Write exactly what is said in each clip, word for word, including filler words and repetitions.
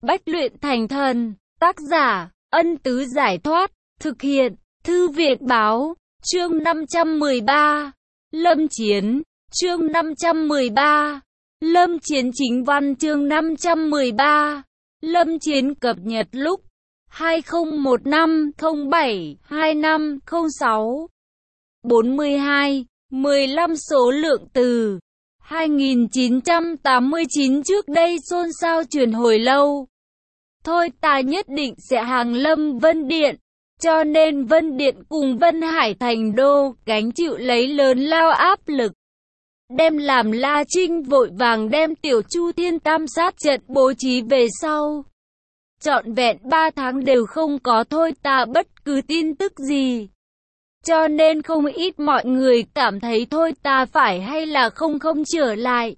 Bách luyện thành thần. Tác giả, Ân Tứ Giải Thoát. Thực hiện, Thư Viện Báo. Chương năm trăm mười ba. Lâm Chiến. Chương năm trăm mười ba. Lâm Chiến chính văn chương năm trăm mười ba. Lâm Chiến cập nhật lúc hai không một năm không bảy hai năm không sáu. bốn mươi hai, mười lăm số lượng từ. hai nghìn chín trăm tám mươi chín trước đây xôn xao truyền hồi lâu. Thôi ta nhất định sẽ hàng lâm Vân Điện. Cho nên Vân Điện cùng Vân Hải thành đô gánh chịu lấy lớn lao áp lực. Đem làm La Trinh vội vàng đem Tiểu Chu Thiên Tam sát trận bố trí về sau. Trọn vẹn ba tháng đều không có Thôi ta bất cứ tin tức gì. Cho nên không ít mọi người cảm thấy Thôi ta phải hay là không không trở lại.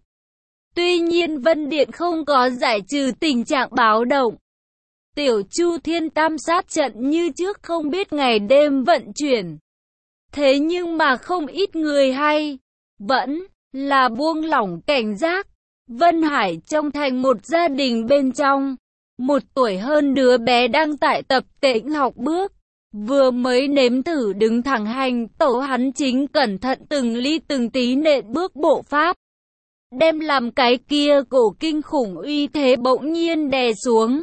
Tuy nhiên Vân Điện không có giải trừ tình trạng báo động. Tiểu Chu Thiên Tam sát trận như trước không biết ngày đêm vận chuyển. Thế nhưng mà không ít người hay, vẫn là buông lỏng cảnh giác. Vân Hải trong thành một gia đình bên trong, một tuổi hơn đứa bé đang tại tập tễnh học bước. Vừa mới nếm thử đứng thẳng hành tẩu, hắn chính cẩn thận từng ly từng tí nện bước bộ pháp. Đem làm cái kia cổ kinh khủng uy thế bỗng nhiên đè xuống.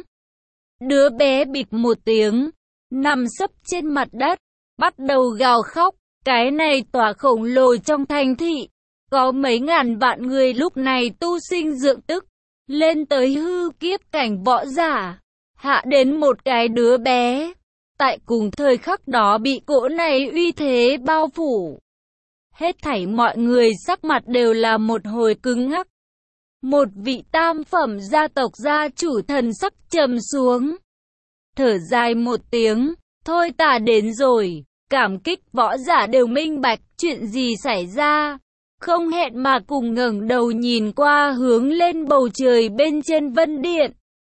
Đứa bé bịch một tiếng, nằm sấp trên mặt đất, bắt đầu gào khóc. Cái này tòa khổng lồ trong thành thị, có mấy ngàn vạn người lúc này tu sinh dưỡng tức, lên tới hư kiếp cảnh võ giả, hạ đến một cái đứa bé. Tại cùng thời khắc đó bị cỗ này uy thế bao phủ. Hết thảy mọi người sắc mặt đều là một hồi cứng ngắc. Một vị tam phẩm gia tộc gia chủ thần sắc trầm xuống. Thở dài một tiếng, thôi ta đến rồi. Cảm kích võ giả đều minh bạch chuyện gì xảy ra. Không hẹn mà cùng ngẩng đầu nhìn qua hướng lên bầu trời bên trên Vân Điện.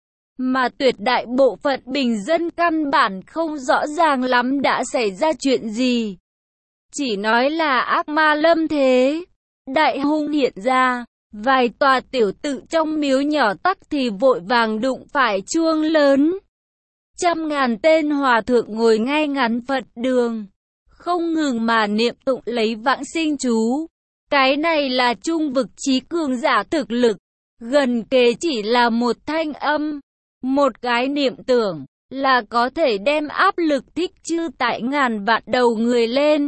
Mà tuyệt đại bộ phận bình dân căn bản không rõ ràng lắm đã xảy ra chuyện gì. Chỉ nói là ác ma lâm thế. Đại hung hiện ra. Vài tòa tiểu tự trong miếu nhỏ tắc thì vội vàng đụng phải chuông lớn. Trăm ngàn tên hòa thượng ngồi ngay ngắn Phật đường, không ngừng mà niệm tụng lấy vãng sinh chú. Cái này là trung vực trí cường giả thực lực, gần kề chỉ là một thanh âm, một cái niệm tưởng, là có thể đem áp lực thích chư tại ngàn vạn đầu người lên.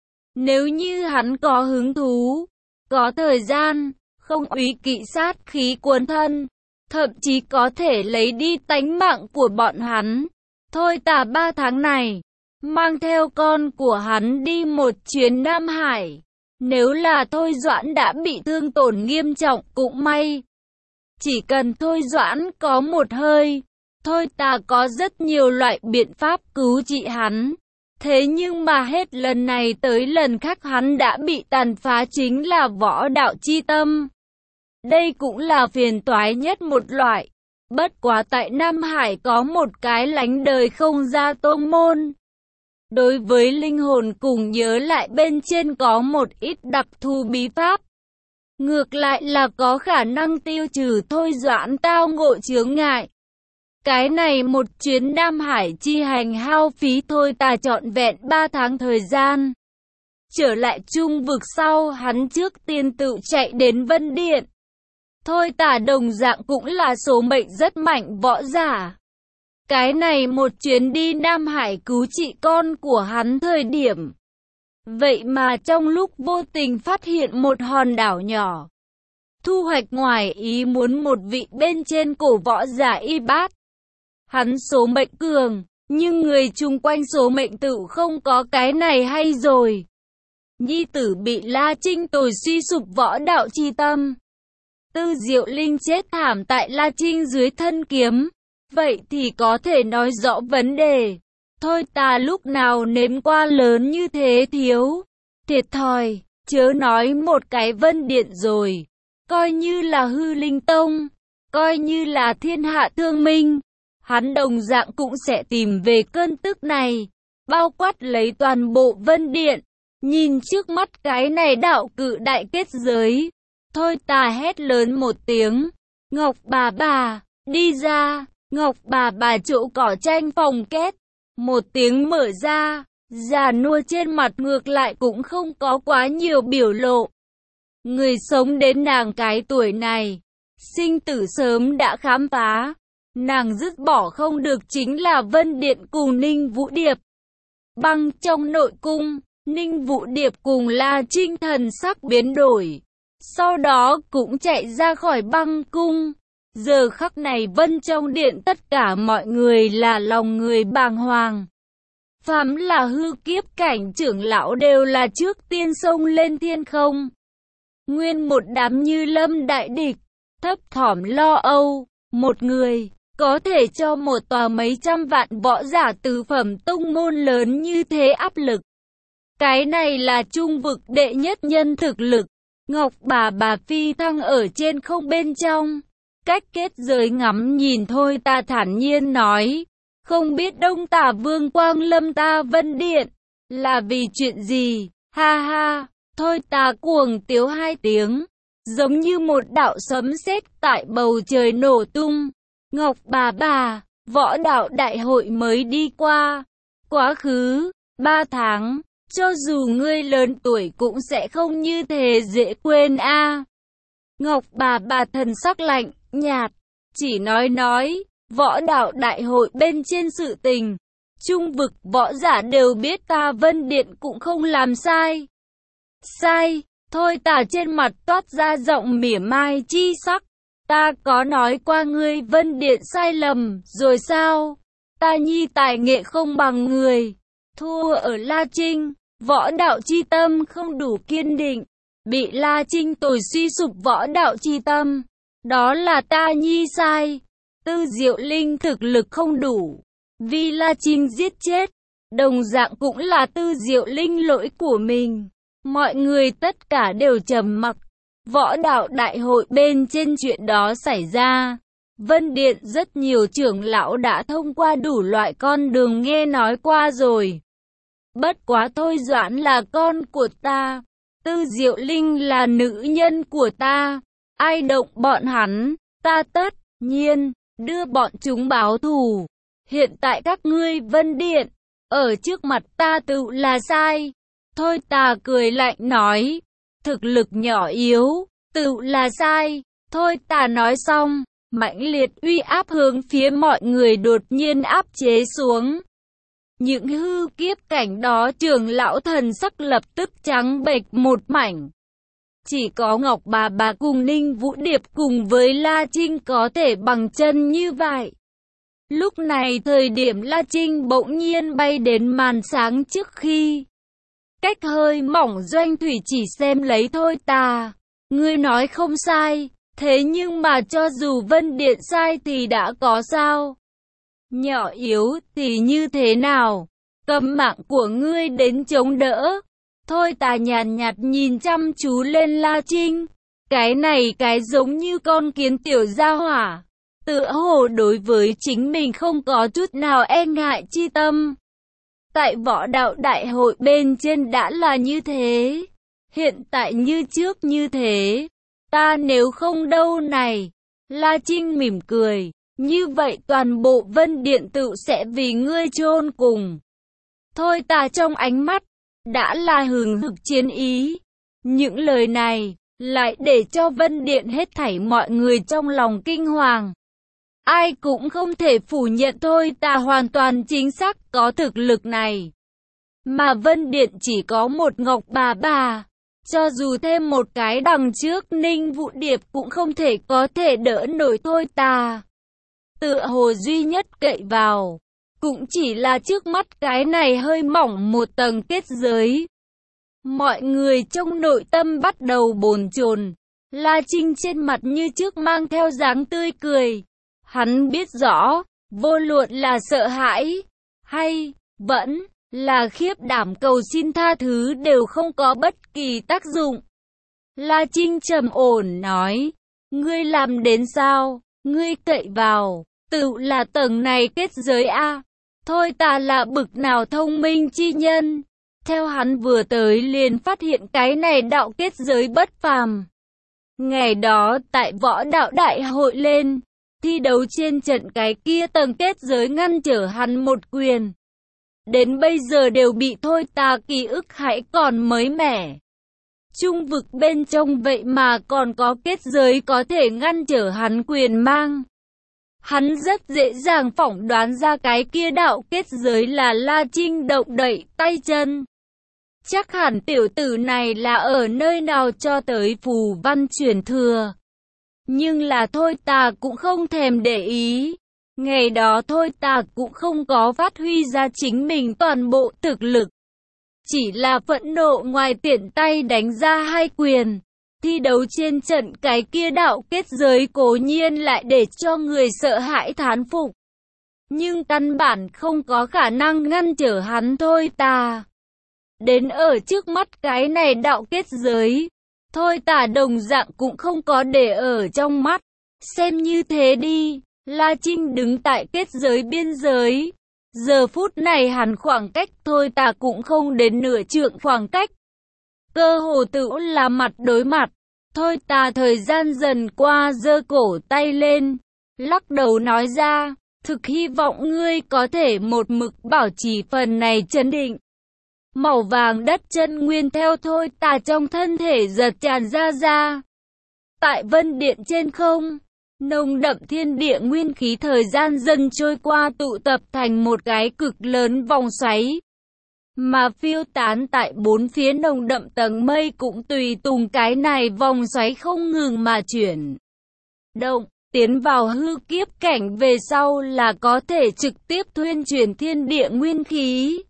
Nếu như hắn có hứng thú, có thời gian, không úy kỵ sát khí cuốn thân, thậm chí có thể lấy đi tánh mạng của bọn hắn. Thôi ta ba tháng này, mang theo con của hắn đi một chuyến Nam Hải. Nếu là Thôi Doãn đã bị thương tổn nghiêm trọng cũng may. Chỉ cần Thôi Doãn có một hơi, thôi ta có rất nhiều loại biện pháp cứu trị hắn. Thế nhưng mà hết lần này tới lần khác hắn đã bị tàn phá chính là võ đạo chi tâm. Đây cũng là phiền toái nhất một loại. Bất quá tại Nam Hải có một cái lánh đời không ra tông môn. Đối với linh hồn cùng nhớ lại bên trên có một ít đặc thù bí pháp. Ngược lại là có khả năng tiêu trừ Thôi Doãn tao ngộ chướng ngại. Cái này một chuyến Nam Hải chi hành hao phí Thôi ta trọn vẹn ba tháng thời gian. Trở lại trung vực sau hắn trước tiên tự chạy đến Vân Điện. Thôi ta đồng dạng cũng là số mệnh rất mạnh võ giả. Cái này một chuyến đi Nam Hải cứu trị con của hắn thời điểm. Vậy mà trong lúc vô tình phát hiện một hòn đảo nhỏ. Thu hoạch ngoài ý muốn một vị bên trên cổ võ giả y bát. Hắn số mệnh cường, nhưng người chung quanh số mệnh tự không có cái này hay rồi. Nhi tử bị La Trinh tồi suy sụp võ đạo chi tâm. Tư Diệu Linh chết thảm tại La Trinh dưới thân kiếm. Vậy thì có thể nói rõ vấn đề. Thôi ta lúc nào nếm qua lớn như thế thiếu. Thiệt thòi, chớ nói một cái Vân Điện rồi. Coi như là Hư Linh Tông, coi như là thiên hạ thương minh. Hắn đồng dạng cũng sẽ tìm về cơn tức này. Bao quát lấy toàn bộ Vân Điện. Nhìn trước mắt cái này đạo cự đại kết giới. Thôi ta hét lớn một tiếng. Ngọc bà bà, đi ra. Ngọc bà bà chỗ cỏ tranh phòng két. Một tiếng mở ra, già nua trên mặt ngược lại cũng không có quá nhiều biểu lộ. Người sống đến nàng cái tuổi này, sinh tử sớm đã khám phá. Nàng dứt bỏ không được chính là Vân Điện cùng Ninh Vũ Điệp. Băng trong nội cung, Ninh Vũ Điệp cùng La Trinh thần sắc biến đổi. Sau đó cũng chạy ra khỏi băng cung. Giờ khắc này Vân trong điện tất cả mọi người là lòng người bàng hoàng. Phàm là hư kiếp cảnh trưởng lão đều là trước tiên xông lên thiên không. Nguyên một đám như lâm đại địch, thấp thỏm lo âu. Một người có thể cho một tòa mấy trăm vạn võ giả tứ phẩm tông môn lớn như thế áp lực. Cái này là trung vực đệ nhất nhân thực lực. Ngọc bà bà phi thăng ở trên không bên trong. Cách kết giới ngắm nhìn thôi ta thản nhiên nói. Không biết Đông Tả Vương quang lâm ta Vân Điện là vì chuyện gì? Ha ha, thôi ta cuồng tiếu hai tiếng. Giống như một đạo sấm sét tại bầu trời nổ tung. Ngọc bà bà, võ đạo đại hội mới đi qua. Quá khứ, ba tháng. Cho dù ngươi lớn tuổi cũng sẽ không như thế dễ quên a. À. Ngọc bà bà thần sắc lạnh, nhạt, chỉ nói nói, võ đạo đại hội bên trên sự tình. Trung vực võ giả đều biết ta Vân Điện cũng không làm sai. Sai, thôi ta trên mặt toát ra giọng mỉa mai chi sắc. Ta có nói qua ngươi Vân Điện sai lầm, rồi sao? Ta nhi tài nghệ không bằng người. Thua ở La Trinh. Võ đạo chi tâm không đủ kiên định, bị La Trinh tồi suy sụp võ đạo chi tâm. Đó là ta nhi sai. Tư Diệu Linh thực lực không đủ, vì La Trinh giết chết. Đồng dạng cũng là Tư Diệu Linh lỗi của mình. Mọi người tất cả đều trầm mặc. Võ đạo đại hội bên trên chuyện đó xảy ra. Vân Điện rất nhiều trưởng lão đã thông qua đủ loại con đường nghe nói qua rồi. Bất quá thôi Doãn là con của ta, Tư Diệu Linh là nữ nhân của ta, ai động bọn hắn, ta tất nhiên đưa bọn chúng báo thù. Hiện tại các ngươi Vân Điện, ở trước mặt ta tự là sai. Thôi ta cười lạnh nói, thực lực nhỏ yếu, tự là sai. Thôi ta nói xong, mãnh liệt uy áp hướng phía mọi người đột nhiên áp chế xuống. Những hư kiếp cảnh đó trưởng lão thần sắc lập tức trắng bệch một mảnh. Chỉ có Ngọc bà bà cùng Ninh Vũ Điệp cùng với La Trinh có thể bằng chân như vậy. Lúc này thời điểm La Trinh bỗng nhiên bay đến màn sáng trước khi. Cách hơi mỏng Doanh Thủy chỉ xem lấy thôi ta. Ngươi nói không sai, thế nhưng mà cho dù Vân Điện sai thì đã có sao? Nhỏ yếu thì như thế nào? Cầm mạng của ngươi đến chống đỡ. Thôi ta nhàn nhạt nhìn chăm chú lên La Trinh. Cái này cái giống như con kiến tiểu gia hỏa. Tựa hồ đối với chính mình không có chút nào e ngại chi tâm. Tại võ đạo đại hội bên trên đã là như thế. Hiện tại như trước như thế. Ta nếu không đâu này. La Trinh mỉm cười. Như vậy toàn bộ Vân Điện tự sẽ vì ngươi chôn cùng. Thôi ta trong ánh mắt, đã là hừng hực chiến ý. Những lời này, lại để cho Vân Điện hết thảy mọi người trong lòng kinh hoàng. Ai cũng không thể phủ nhận thôi ta hoàn toàn chính xác có thực lực này. Mà Vân Điện chỉ có một Ngọc bà bà. Cho dù thêm một cái đằng trước Ninh Vũ Điệp cũng không thể có thể đỡ nổi thôi ta. Tựa hồ duy nhất cậy vào, cũng chỉ là trước mắt cái này hơi mỏng một tầng kết giới. Mọi người trong nội tâm bắt đầu bồn chồn. La Trinh trên mặt như trước mang theo dáng tươi cười. Hắn biết rõ, vô luận là sợ hãi, hay vẫn là khiếp đảm cầu xin tha thứ đều không có bất kỳ tác dụng. La Trinh trầm ổn nói, ngươi làm đến sao, ngươi cậy vào. Tự là tầng này kết giới a. Thôi ta là bực nào thông minh chi nhân. Theo hắn vừa tới liền phát hiện cái này đạo kết giới bất phàm. Ngày đó tại võ đạo đại hội lên, thi đấu trên trận cái kia tầng kết giới ngăn trở hắn một quyền. Đến bây giờ đều bị thôi tà ký ức hãy còn mới mẻ. Trung vực bên trong vậy mà còn có kết giới có thể ngăn trở hắn quyền mang. Hắn rất dễ dàng phỏng đoán ra cái kia đạo kết giới là La Trinh động đậy tay chân. Chắc hẳn tiểu tử này là ở nơi nào cho tới phù văn truyền thừa. Nhưng là thôi tà cũng không thèm để ý. Ngày đó thôi tà cũng không có phát huy ra chính mình toàn bộ thực lực. Chỉ là phẫn nộ ngoài tiện tay đánh ra hai quyền. Thi đấu trên trận cái kia đạo kết giới cố nhiên lại để cho người sợ hãi thán phục. Nhưng căn bản không có khả năng ngăn trở hắn thôi tà. Đến ở trước mắt cái này đạo kết giới, thôi tà đồng dạng cũng không có để ở trong mắt. Xem như thế đi, La Trinh đứng tại kết giới biên giới. Giờ phút này hẳn khoảng cách thôi tà cũng không đến nửa trượng khoảng cách. Cơ hồ tự là mặt đối mặt. Thôi tà thời gian dần qua giơ cổ tay lên, lắc đầu nói ra, thực hy vọng ngươi có thể một mực bảo trì phần này trấn định. Màu vàng đất chân nguyên theo thôi tà trong thân thể giật tràn ra ra. Tại vân điện trên không, nồng đậm thiên địa nguyên khí thời gian dần trôi qua tụ tập thành một cái cực lớn vòng xoáy. Mà phiêu tán tại bốn phía nồng đậm tầng mây cũng tùy tùng cái này vòng xoáy không ngừng mà chuyển động, tiến vào hư kiếp cảnh về sau là có thể trực tiếp thuyên chuyển thiên địa nguyên khí.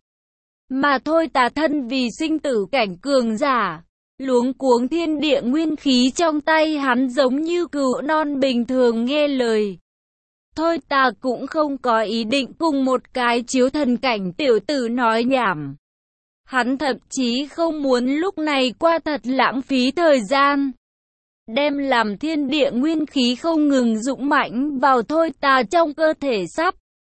Mà thôi tà thân vì sinh tử cảnh cường giả, luống cuống thiên địa nguyên khí trong tay hắn giống như cừu non bình thường nghe lời. Thôi tà cũng không có ý định cùng một cái chiếu thần cảnh tiểu tử nói nhảm. Hắn thậm chí không muốn lúc này qua thật lãng phí thời gian. Đem làm thiên địa nguyên khí không ngừng dũng mãnh vào thôi tà trong cơ thể sắp.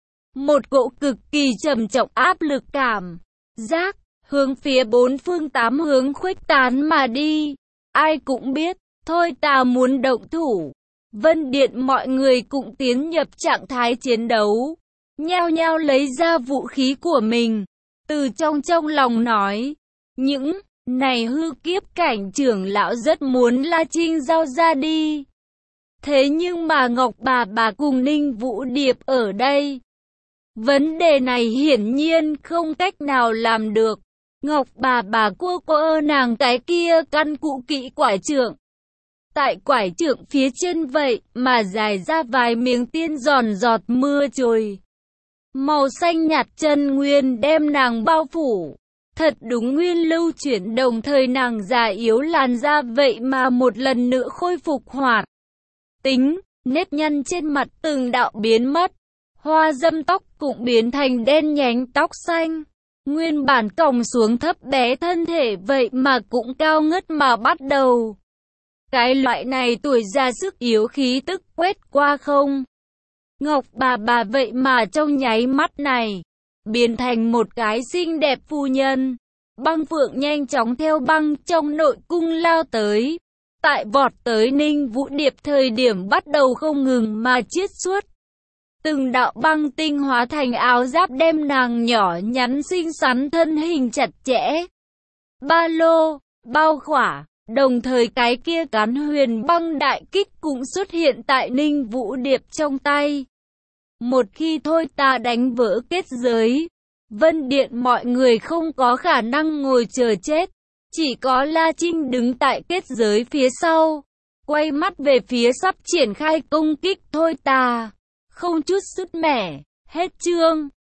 Một cỗ cực kỳ trầm trọng áp lực cảm giác, hướng phía bốn phương tám hướng khuếch tán mà đi. Ai cũng biết, thôi tà muốn động thủ. Vân điện mọi người cũng tiến nhập trạng thái chiến đấu. Nhao nhao lấy ra vũ khí của mình. Từ trong trong lòng nói, những này hư kiếp cảnh trưởng lão rất muốn La Trinh giao ra đi. Thế nhưng mà Ngọc bà bà cùng Ninh Vũ Điệp ở đây. Vấn đề này hiển nhiên không cách nào làm được. Ngọc bà bà cô cô nàng cái kia căn cụ kỹ quải trượng. Tại quải trượng phía trên vậy mà dài ra vài miếng tiên giòn giọt mưa trồi. Màu xanh nhạt chân nguyên đem nàng bao phủ. Thật đúng nguyên lưu chuyển, đồng thời nàng già yếu làn da vậy mà một lần nữa khôi phục hoạt tính, nếp nhăn trên mặt từng đạo biến mất. Hoa dâm tóc cũng biến thành đen nhánh tóc xanh. Nguyên bản còng xuống thấp bé thân thể vậy mà cũng cao ngất mà bắt đầu. Cái loại này tuổi già sức yếu khí tức quét qua không. Ngọc bà bà vậy mà trong nháy mắt này, biến thành một cái xinh đẹp phu nhân. Băng Phượng nhanh chóng theo băng trong nội cung lao tới. Tại vọt tới Ninh Vũ Điệp thời điểm bắt đầu không ngừng mà chiết xuất. Từng đạo băng tinh hóa thành áo giáp đem nàng nhỏ nhắn xinh xắn thân hình chặt chẽ. Ba lô, bao khỏa, đồng thời cái kia cán huyền băng đại kích cũng xuất hiện tại Ninh Vũ Điệp trong tay. Một khi thôi ta đánh vỡ kết giới, Vân Điện mọi người không có khả năng ngồi chờ chết. Chỉ có La Trinh đứng tại kết giới phía sau, quay mắt về phía sắp triển khai công kích thôi ta. Không chút sứt mẻ, hết chương.